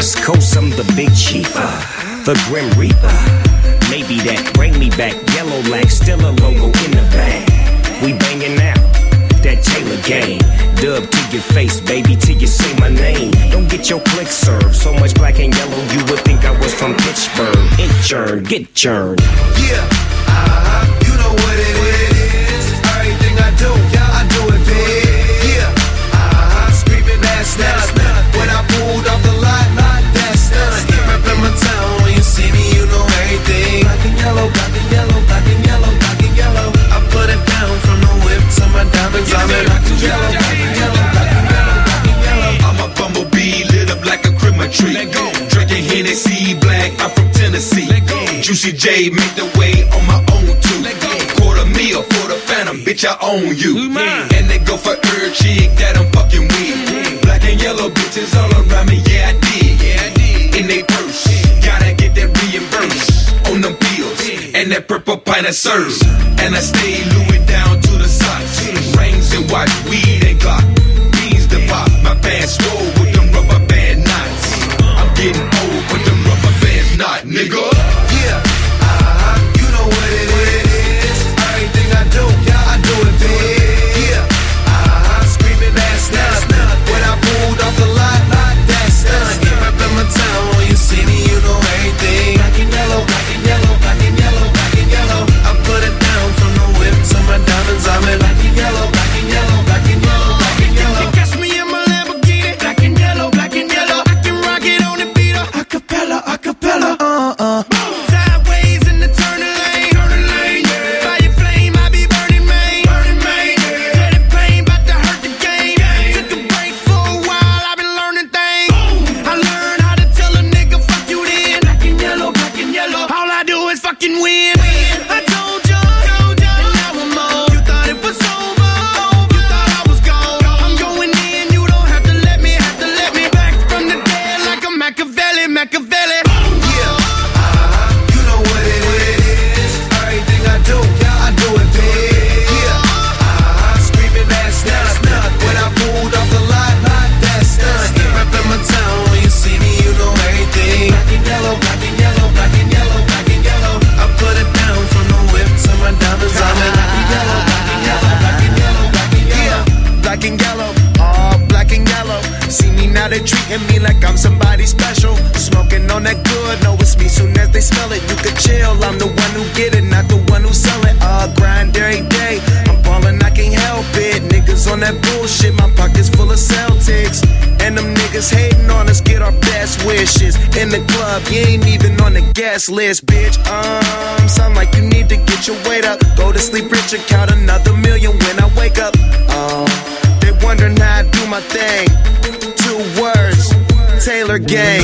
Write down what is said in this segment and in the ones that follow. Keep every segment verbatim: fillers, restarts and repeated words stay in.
West Coast, I'm the big chief, uh, the Grim Reaper. Maybe that, bring me back, yellow lack, still a logo in the bag. We banging out, that Taylor game. Dub to your face, baby, till you say my name. Don't get your click served, so much black and yellow, you would think I was from Pittsburgh. Inchurn, get churned. Yeah, uh-huh, you know what it is. Everything I do, yeah, I do it big. Yeah, uh-huh, screaming that's nothing. When I pulled off the lot, that's nothing. Reppin' my town, when you see me, you know everything. Black and yellow, black and yellow, black and yellow, black and yellow. I put it down from the whip to my diamonds. I'm in black and yellow, black and yellow, black and yellow, black and yellow. I'm a bumblebee, lit up like a Christmas tree. Let go. Drinking Hennessy, black, I'm from Tennessee. Let go. Juicy J, make the way on my own too. Let go. Quarter meal for the phantom, bitch, I own you. Yeah. And they go for her chick that I'm fucking with. Yeah. Black and yellow bitches all around me, yeah I did. Yeah, I did. In they purse, yeah. Gotta get that reimbursed on them pills, yeah. And that purple pint of serve. And I stay Louis down to the socks. Yeah. Rings and watch, weed and Glock. Beans the pop, my pants swole with them rubber band knots. I'm getting old with them rubber bands not, nigga. Yeah, uh-huh, you know what it is. Everything I do, yeah, I do it big. Yeah, uh-huh, screaming that's nothing. When I pulled off the lot, that's nothing. Reppin' my town, when you see me, you know everything. Black and yellow, black and yellow, black and yellow, black and yellow. I put it down from the whip to my diamonds. I'm in black and yellow, black and yellow, black and yellow, black and yellow. You catch me in my Lamborghini, black and yellow, black and yellow. I can rock it on the beat, acapella, acapella, uh-uh. Sideways in the turning lane, turning lane, yeah. Fire flame, I be burning main, burning main, yeah. Tell the pain, bout to hurt the game. Took a break for a while, I been learning things. I learned how to tell a nigga fuck you then. Black and yellow, black and yellow. All I do is fucking win. I told you, told you, and now I'm on. You thought it was over, you thought I was gone. I'm going in, you don't have to let me, have to let me back from the dead like a Machiavelli, Machiavelli. Yeah, uh-huh, you know what it is. Everything I do, yeah, I do it big. Yeah, uh-huh, screaming that's nothing. When I pulled off the lot, that's nothing. Reppin' my town, when you see me, you know everything. Black and yellow, black and yellow, black and yellow, black and yellow. I put it down from the whip to my diamonds. I'm in black and yellow, black and yellow, black and yellow, black and yellow. Yeah, black and yellow, all black and yellow. See me now, they treating me like I'm somebody special. Smoking on that good, know it's me soon as they smell it. You could chill, I'm the one who get it, not the one who sell it. Uh, grind every day, I'm ballin', I can't help it. Niggas on that bullshit, my pockets full of Celtics. And them niggas hating on us, get our best wishes. In the club, you ain't even on the guest list, bitch. Um, sound like you need to get your weight up. Go to sleep rich and count another million when I wake up. Um, they wondering how I do my thing. Two words, Taylor Gang,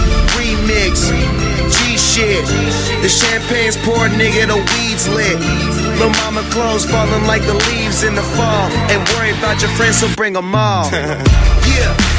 remix, G shit. The champagne's poured, nigga, the weed's lit. Lil' mama clothes falling like the leaves in the fall. Ain't worry about your friends, so bring them all. Yeah.